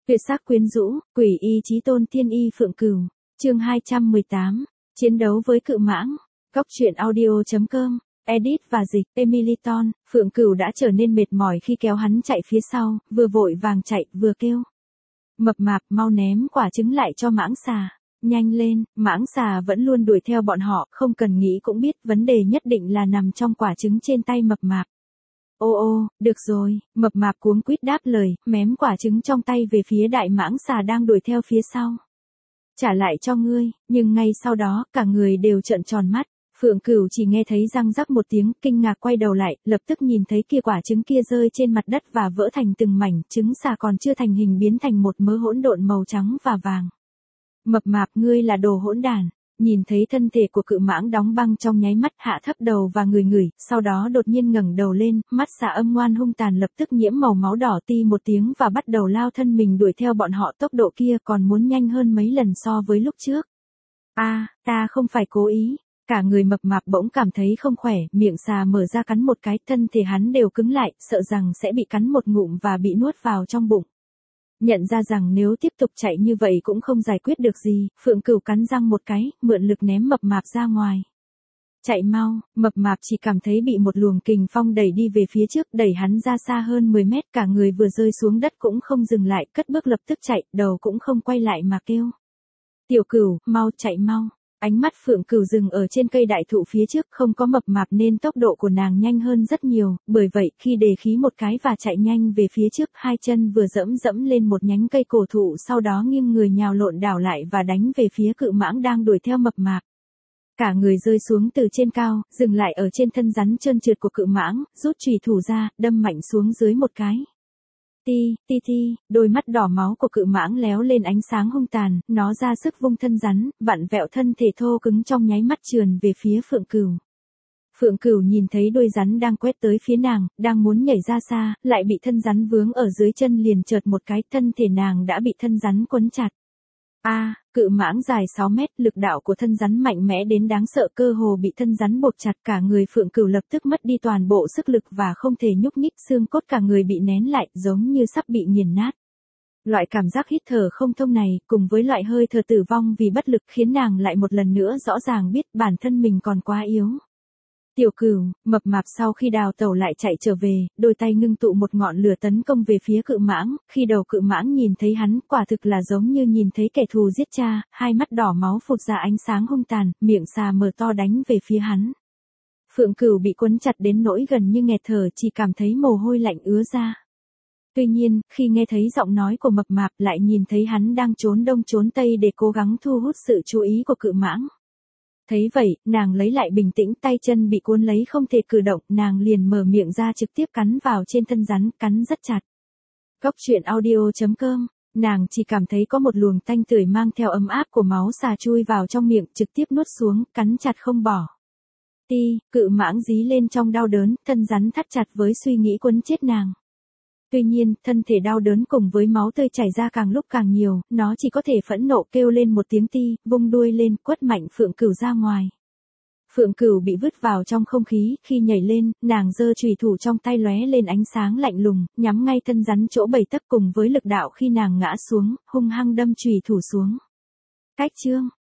Tuyệt sắc quyến rũ, quỷ y chí tôn thiên y Phượng Cửu. Chương 218. Chiến đấu với cự mãng. Góc truyện audio.com. Edit và dịch Emiliton. Phượng Cửu đã trở nên mệt mỏi khi kéo hắn chạy phía sau, vừa vội vàng chạy vừa kêu: Mập mạp, mau ném quả trứng lại cho mãng xà. Nhanh lên. Mãng xà vẫn luôn đuổi theo bọn họ, không cần nghĩ cũng biết vấn đề nhất định là nằm trong quả trứng trên tay mập mạp. Ô, được rồi. Mập mạp cuống quýt đáp lời, mém quả trứng trong tay về phía đại mãng xà đang đuổi theo phía sau. Trả lại cho ngươi. Nhưng ngay sau đó, cả người đều trợn tròn mắt. Phượng Cửu chỉ nghe thấy răng rắc một tiếng, kinh ngạc quay đầu lại, lập tức nhìn thấy kia quả trứng kia rơi trên mặt đất và vỡ thành từng mảnh, trứng xà còn chưa thành hình biến thành một mớ hỗn độn màu trắng và vàng. Mập mạp, ngươi là đồ hỗn đản. Nhìn thấy thân thể của cự mãng đóng băng trong nháy mắt, hạ thấp đầu và ngửi, sau đó đột nhiên ngẩng đầu lên, mắt xà âm ngoan hung tàn lập tức nhiễm màu máu đỏ ti một tiếng và bắt đầu lao thân mình đuổi theo bọn họ, tốc độ kia còn muốn nhanh hơn mấy lần so với lúc trước. Ta không phải cố ý. Cả người mập mạp bỗng cảm thấy không khỏe, miệng xà mở ra cắn một cái, thân thể hắn đều cứng lại, sợ rằng sẽ bị cắn một ngụm và bị nuốt vào trong bụng. Nhận ra rằng nếu tiếp tục chạy như vậy cũng không giải quyết được gì, Phượng Cửu cắn răng một cái, mượn lực ném mập mạp ra ngoài. Chạy mau. Mập mạp chỉ cảm thấy bị một luồng kình phong đẩy đi về phía trước, đẩy hắn ra xa hơn 10 mét, cả người vừa rơi xuống đất cũng không dừng lại, cất bước lập tức chạy, đầu cũng không quay lại mà kêu: Tiểu Cửu, mau chạy mau. Ánh mắt Phượng Cửu dừng ở trên cây đại thụ phía trước, không có mập mạp nên tốc độ của nàng nhanh hơn rất nhiều, bởi vậy khi đề khí một cái và chạy nhanh về phía trước, hai chân vừa dẫm lên một nhánh cây cổ thụ, sau đó nghiêng người nhào lộn đảo lại và đánh về phía cự mãng đang đuổi theo mập mạp. Cả người rơi xuống từ trên cao, dừng lại ở trên thân rắn trơn trượt của cự mãng, rút chùy thủ ra, đâm mạnh xuống dưới một cái. Ti, đôi mắt đỏ máu của cự mãng léo lên ánh sáng hung tàn, nó ra sức vung thân rắn, vặn vẹo thân thể thô cứng trong nháy mắt trườn về phía Phượng Cửu. Phượng Cửu nhìn thấy đôi rắn đang quét tới phía nàng, đang muốn nhảy ra xa, lại bị thân rắn vướng ở dưới chân liền chợt một cái, thân thể nàng đã bị thân rắn quấn chặt. Cự mãng dài 6 mét, lực đạo của thân rắn mạnh mẽ đến đáng sợ, cơ hồ bị thân rắn buộc chặt, cả người Phượng Cửu lập tức mất đi toàn bộ sức lực và không thể nhúc nhích, xương cốt cả người bị nén lại, giống như sắp bị nghiền nát. Loại cảm giác hít thở không thông này, cùng với loại hơi thở tử vong vì bất lực, khiến nàng lại một lần nữa rõ ràng biết bản thân mình còn quá yếu. Tiểu Cửu. Mập mạp sau khi đào tẩu lại chạy trở về, đôi tay ngưng tụ một ngọn lửa tấn công về phía cự mãng, khi đầu cự mãng nhìn thấy hắn, quả thực là giống như nhìn thấy kẻ thù giết cha, hai mắt đỏ máu phụt ra ánh sáng hung tàn, miệng xà mở to đánh về phía hắn. Phượng Cửu bị quấn chặt đến nỗi gần như nghẹt thở, chỉ cảm thấy mồ hôi lạnh ứa ra. Tuy nhiên, khi nghe thấy giọng nói của mập mạp, lại nhìn thấy hắn đang trốn đông trốn tây để cố gắng thu hút sự chú ý của cự mãng. Thấy vậy, nàng lấy lại bình tĩnh, tay chân bị cuốn lấy không thể cử động, nàng liền mở miệng ra trực tiếp cắn vào trên thân rắn, cắn rất chặt. Góc truyện audio.com. Nàng chỉ cảm thấy có một luồng tanh tưởi mang theo ấm áp của máu xà chui vào trong miệng, trực tiếp nuốt xuống, cắn chặt không bỏ. Cự mãng rí lên trong đau đớn, thân rắn thắt chặt với suy nghĩ quấn chết nàng. Tuy nhiên, thân thể đau đớn cùng với máu tươi chảy ra càng lúc càng nhiều, nó chỉ có thể phẫn nộ kêu lên một tiếng vung đuôi lên, quất mạnh Phượng Cửu ra ngoài. Phượng Cửu bị vứt vào trong không khí, khi nhảy lên, nàng giơ chùy thủ trong tay lóe lên ánh sáng lạnh lùng, nhắm ngay thân rắn chỗ 7 tấc, cùng với lực đạo khi nàng ngã xuống, hung hăng đâm chùy thủ xuống. Cách chương.